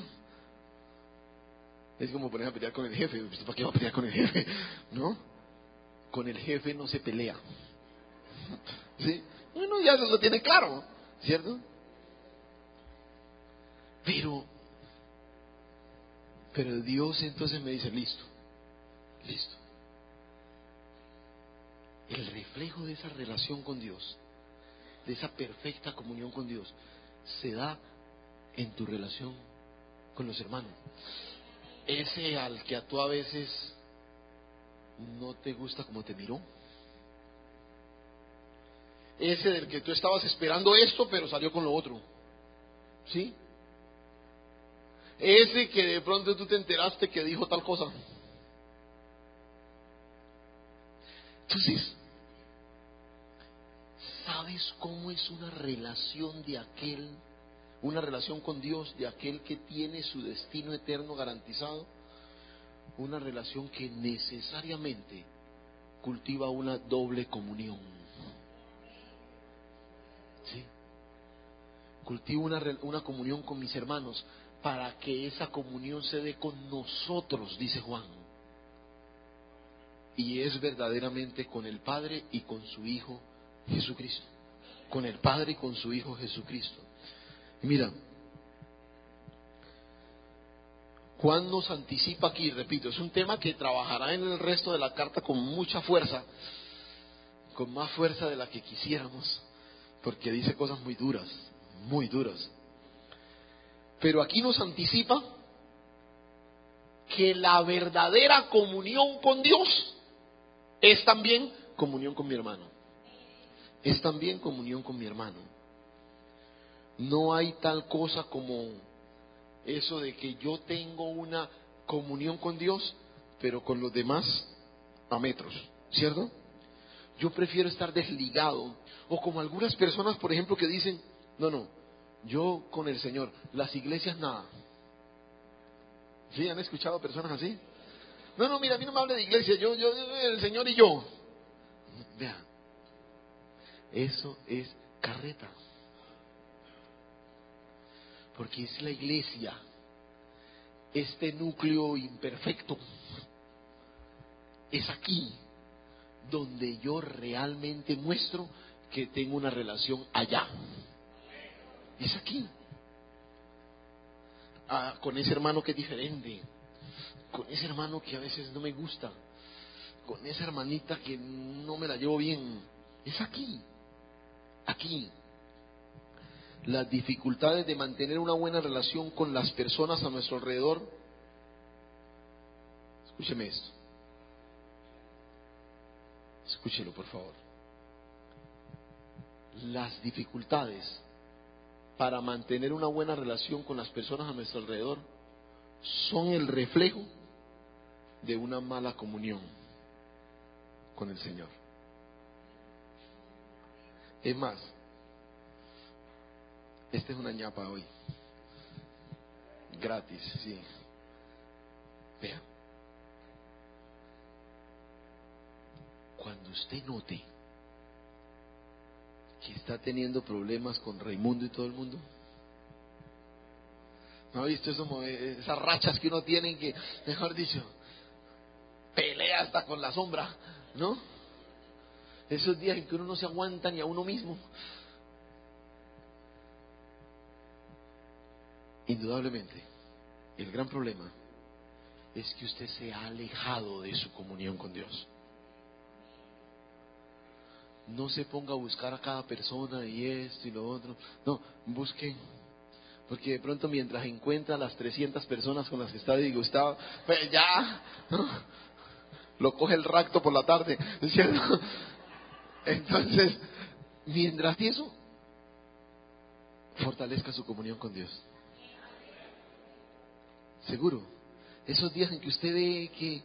Es como poner a pelear con el jefe. ¿Para qué va a pelear con el jefe? ¿No? Con el jefe no se pelea. ¿Sí? Uno ya lo tiene claro, ¿cierto? Pero Dios entonces me dice, listo. El reflejo de esa relación con Dios, de esa perfecta comunión con Dios, se da en tu relación con los hermanos. Ese al que a tú a veces no te gusta como te miró. Ese del que tú estabas esperando esto, pero salió con lo otro. ¿Sí? Ese que de pronto tú te enteraste que dijo tal cosa. Entonces, ¿sabes cómo es una relación de aquel, una relación con Dios de aquel que tiene su destino eterno garantizado? Una relación que necesariamente cultiva una doble comunión. ¿Sí? Cultivo una comunión con mis hermanos para que esa comunión se dé con nosotros, dice Juan. Y es verdaderamente con el Padre y con su Hijo Jesucristo. Con el Padre y con su Hijo Jesucristo. Mira, Juan nos anticipa aquí, repito, es un tema que trabajará en el resto de la carta con mucha fuerza, con más fuerza de la que quisiéramos, porque dice cosas muy duras, muy duras. Pero aquí nos anticipa que la verdadera comunión con Dios es también comunión con mi hermano. Es también comunión con mi hermano. No hay tal cosa como eso de que yo tengo una comunión con Dios, pero con los demás a metros, ¿cierto? Yo prefiero estar desligado. O como algunas personas, por ejemplo, que dicen, no, yo con el Señor, las iglesias nada. ¿Sí? ¿Han escuchado personas así? No, mira, a mí no me hable de iglesia, yo, el Señor y yo. Vean, eso es carreta. Porque es la iglesia, este núcleo imperfecto. Es aquí donde yo realmente muestro que tengo una relación allá. Es aquí. Con ese hermano que es diferente, con ese hermano que a veces no me gusta, con esa hermanita que no me la llevo bien. Es aquí. Las dificultades de mantener una buena relación con las personas a nuestro alrededor. Escúcheme esto. Escúchelo, por favor. Las dificultades para mantener una buena relación con las personas a nuestro alrededor son el reflejo de una mala comunión con el Señor. Es más, esta es una ñapa hoy. Gratis, sí. Vea. Cuando usted note que está teniendo problemas con Raimundo y todo el mundo, ¿No ha visto esas rachas que uno tiene que, mejor dicho, pelea hasta con la sombra, ¿no? Esos días en que uno no se aguanta ni a uno mismo. Indudablemente, el gran problema es que usted se ha alejado de su comunión con Dios. No se ponga a buscar a cada persona y esto y lo otro. No, busque. Porque de pronto mientras encuentra las 300 personas con las que está disgustado, pues ya, ¿no? Lo coge el rapto por la tarde, ¿no es cierto? Entonces, mientras eso, fortalezca su comunión con Dios. Seguro, esos días en que usted ve que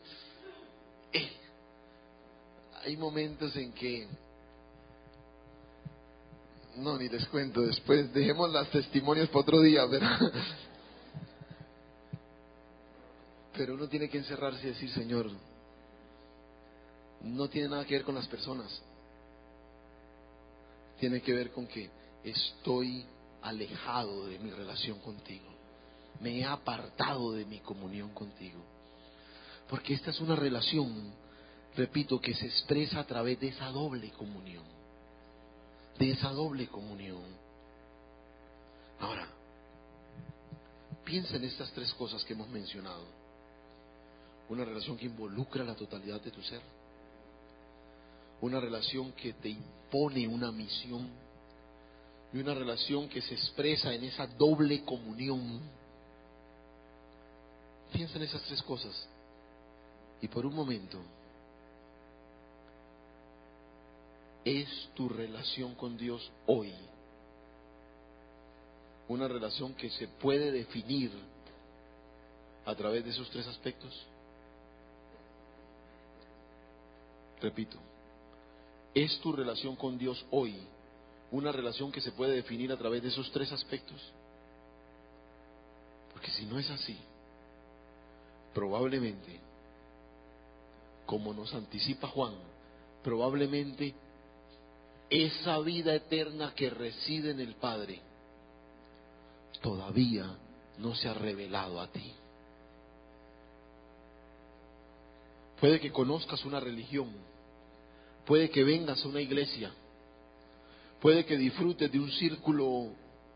hay momentos en que, no, ni les cuento, después dejemos los testimonios para otro día, ¿verdad? Pero uno tiene que encerrarse y decir, Señor, no tiene nada que ver con las personas, tiene que ver con que estoy alejado de mi relación contigo, me he apartado de mi comunión contigo, porque esta es una relación, repito, que se expresa a través de esa doble comunión, Ahora, piensa en estas tres cosas que hemos mencionado: una relación que involucra la totalidad de tu ser, una relación que te impone una misión, y una relación que se expresa en esa doble comunión. Piensa en esas tres cosas y por un momento, ¿es tu relación con Dios hoy una relación que se puede definir a través de esos tres aspectos? Repito, ¿es tu relación con Dios hoy una relación que se puede definir a través de esos tres aspectos? Porque si no es así, probablemente, como nos anticipa Juan, probablemente esa vida eterna que reside en el Padre todavía no se ha revelado a ti. Puede que conozcas una religión, puede que vengas a una iglesia, puede que disfrutes de un círculo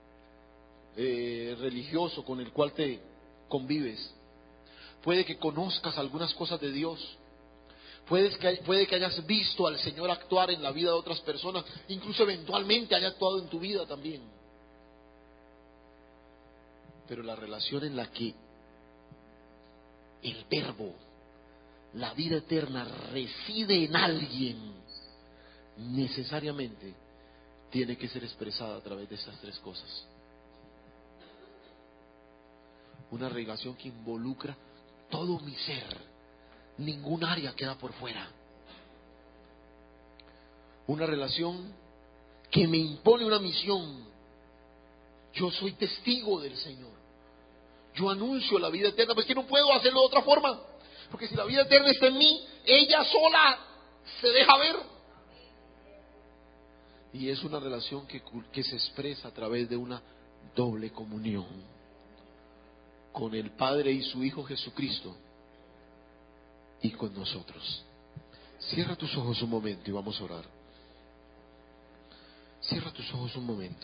religioso con el cual te convives, puede que conozcas algunas cosas de Dios, puede que hayas visto al Señor actuar en la vida de otras personas, incluso eventualmente haya actuado en tu vida también. Pero la relación en la que el Verbo, la vida eterna, reside en alguien, necesariamente tiene que ser expresada a través de estas tres cosas. Una relación que involucra todo mi ser, ningún área queda por fuera. Una relación que me impone una misión. Yo soy testigo del Señor, yo anuncio la vida eterna, pues que no puedo hacerlo de otra forma, porque si la vida eterna está en mí, ella sola se deja ver. Y es una relación que se expresa a través de una doble comunión con el Padre y su Hijo Jesucristo y con nosotros. Cierra tus ojos un momento y vamos a orar. Cierra tus ojos un momento.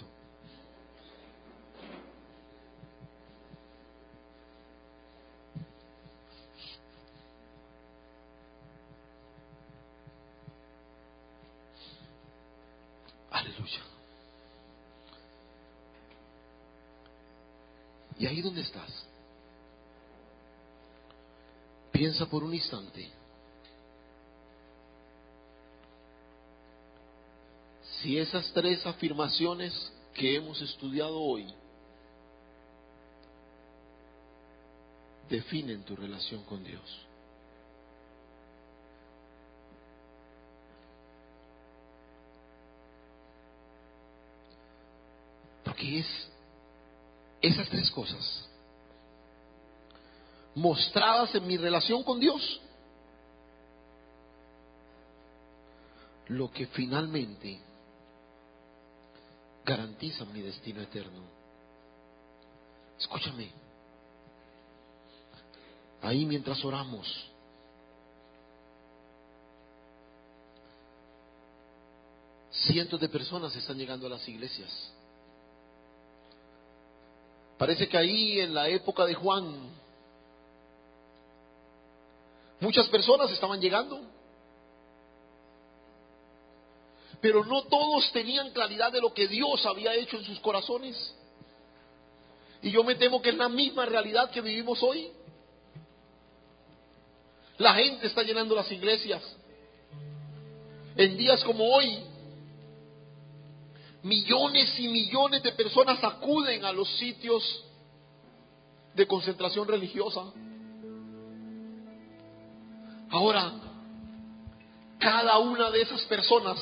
Aleluya. Y ahí donde estás, piensa por un instante si esas tres afirmaciones que hemos estudiado hoy definen tu relación con Dios. Porque es esas tres cosas mostradas en mi relación con Dios lo que finalmente garantiza mi destino eterno. Escúchame, ahí mientras oramos. Cientos de personas están llegando a las iglesias. Parece que ahí en la época de Juan, muchas personas estaban llegando, pero no todos tenían claridad de lo que Dios había hecho en sus corazones. Y yo me temo que es la misma realidad que vivimos hoy. La gente está llenando las iglesias. En días como hoy, millones y millones de personas acuden a los sitios de concentración religiosa. Ahora, cada una de esas personas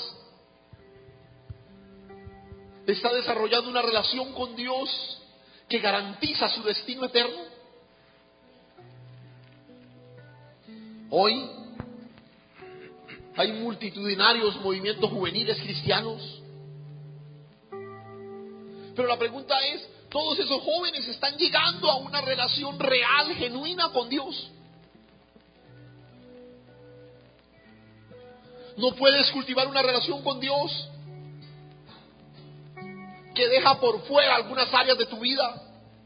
está desarrollando una relación con Dios que garantiza su destino eterno. Hoy hay multitudinarios movimientos juveniles cristianos. Pero la pregunta es, ¿todos esos jóvenes están llegando a una relación real, genuina con Dios? No puedes cultivar una relación con Dios que deja por fuera algunas áreas de tu vida.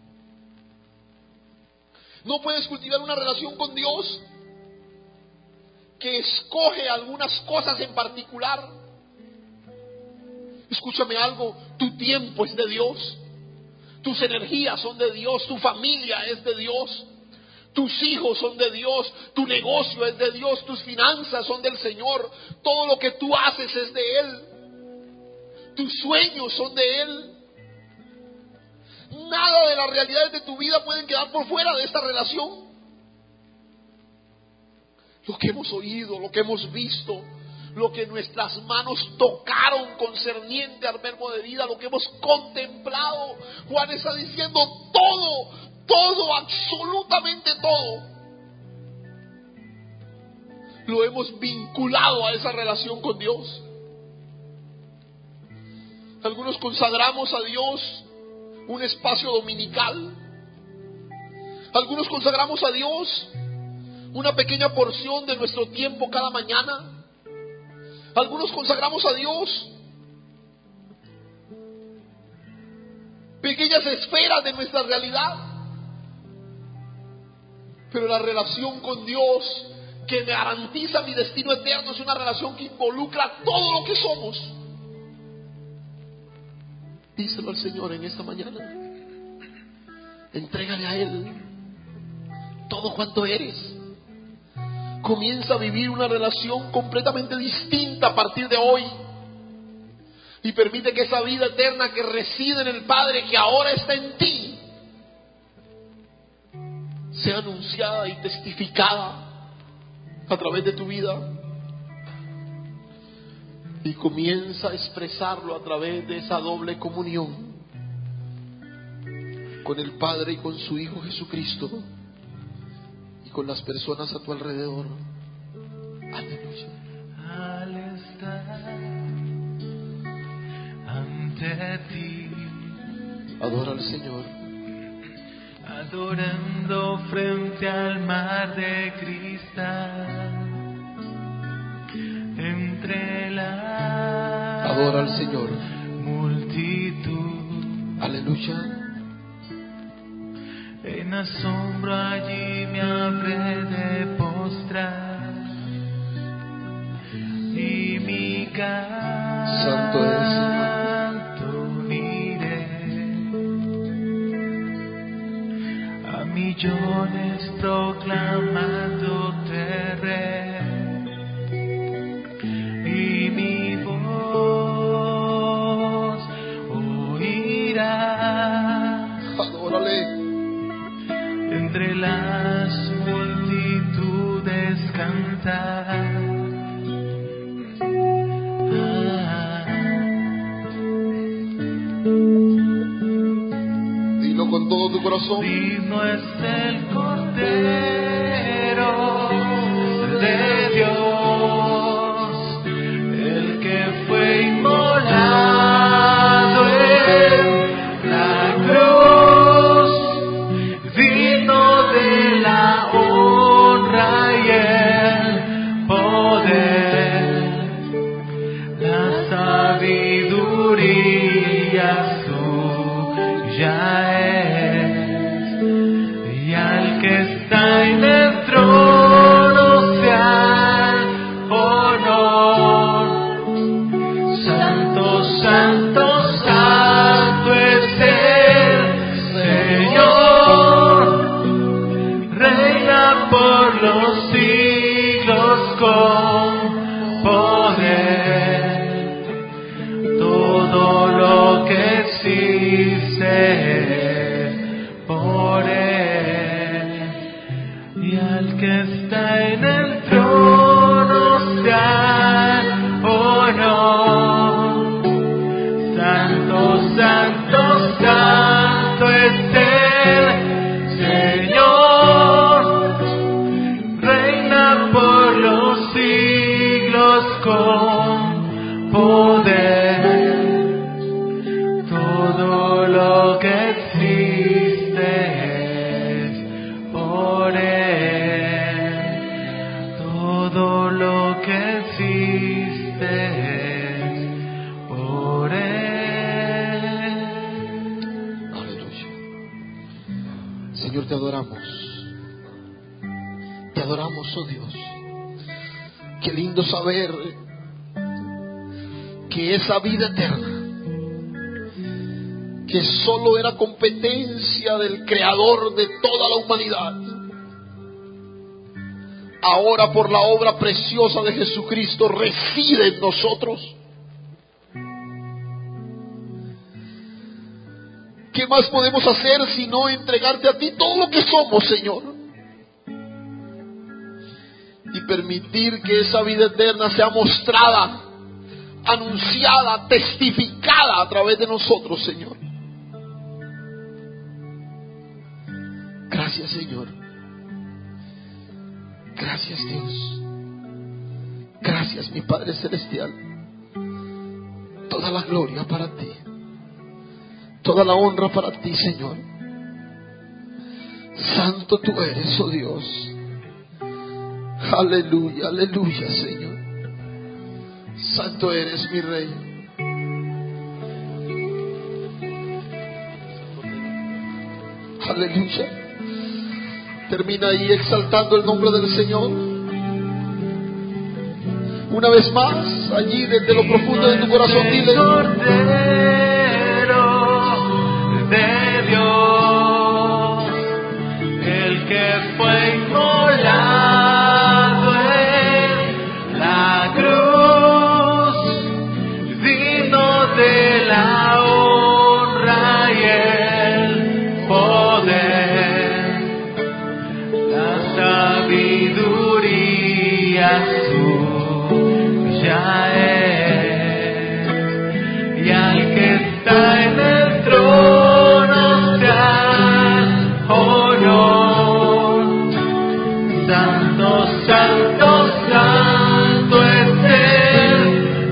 No puedes cultivar una relación con Dios que escoge algunas cosas en particular. Escúchame algo, tu tiempo es de Dios, tus energías son de Dios, tu familia es de Dios, tus hijos son de Dios, tu negocio es de Dios, tus finanzas son del Señor, todo lo que tú haces es de Él, tus sueños son de Él. Nada de las realidades de tu vida pueden quedar por fuera de esta relación. Lo que hemos oído, lo que hemos visto, lo que nuestras manos tocaron concerniente al verbo de vida, lo que hemos contemplado. Juan está diciendo todo, absolutamente todo. Lo hemos vinculado a esa relación con Dios. Algunos consagramos a Dios un espacio dominical. Algunos consagramos a Dios una pequeña porción de nuestro tiempo cada mañana. Algunos consagramos a Dios pequeñas esferas de nuestra realidad. Pero la relación con Dios que me garantiza mi destino eterno es una relación que involucra todo lo que somos. Díselo al Señor en esta mañana. Entrégale a Él todo cuanto eres. Comienza a vivir una relación completamente distinta a partir de hoy. Y permite que esa vida eterna que reside en el Padre, que ahora está en ti, sea anunciada y testificada a través de tu vida. Y comienza a expresarlo a través de esa doble comunión con el Padre y con su Hijo Jesucristo, y con las personas a tu alrededor. Aleluya. Al estar ante ti, Adora al Señor. adorando frente al mar de cristal, entre la Adora al Señor. multitud. Aleluya. En asombro allí me habré de postrar y mi Santo eres, canto uniré a millones proclamándote Rey, y mi voz oirá Adórale. entre las multitudes cantar. Dilo con todo tu corazón. Digno es el Cordero de Dios, el que fue inmolado en la cruz, digno de la honra que está en el trono sea honor. Santo, santo, santo es el Señor, reina por los siglos con poder. Todo lo que existe es por Él. Todo lo que existe es por Él. Aleluya. Señor, te adoramos. Te adoramos, oh Dios. Qué lindo saber que esa vida eterna, que solo era competencia del Creador de toda la humanidad, ahora por la obra preciosa de Jesucristo reside en nosotros. ¿Qué más podemos hacer sino entregarte a ti todo lo que somos, Señor? Y permitir que esa vida eterna sea mostrada, anunciada, testificada a través de nosotros, Señor. Gracias, Señor. Gracias, Dios. Gracias, mi Padre Celestial. Toda la gloria para ti. Toda la honra para ti, Señor. Santo tú eres, oh Dios. Aleluya, aleluya, Señor. Santo eres, mi Rey. Aleluya. Termina ahí exaltando el nombre del Señor. Una vez más, allí desde lo profundo de tu corazón, dile: Cordero de Dios, el que fue inmolado en la cruz, digno de la honra y el poder, la sabiduría suya es, y al que está en el trono sea honor. Santo, santo, santo es el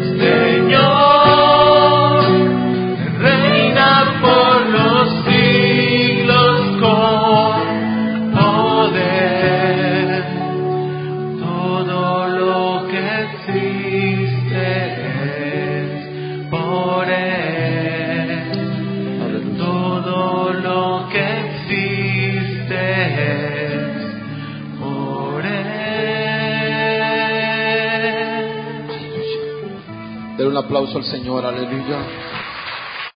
Señor, reina por los siglos con poder. Todo lo que existe es por Él. Todo lo que existe es por Él. Den un aplauso al Señor, aleluya.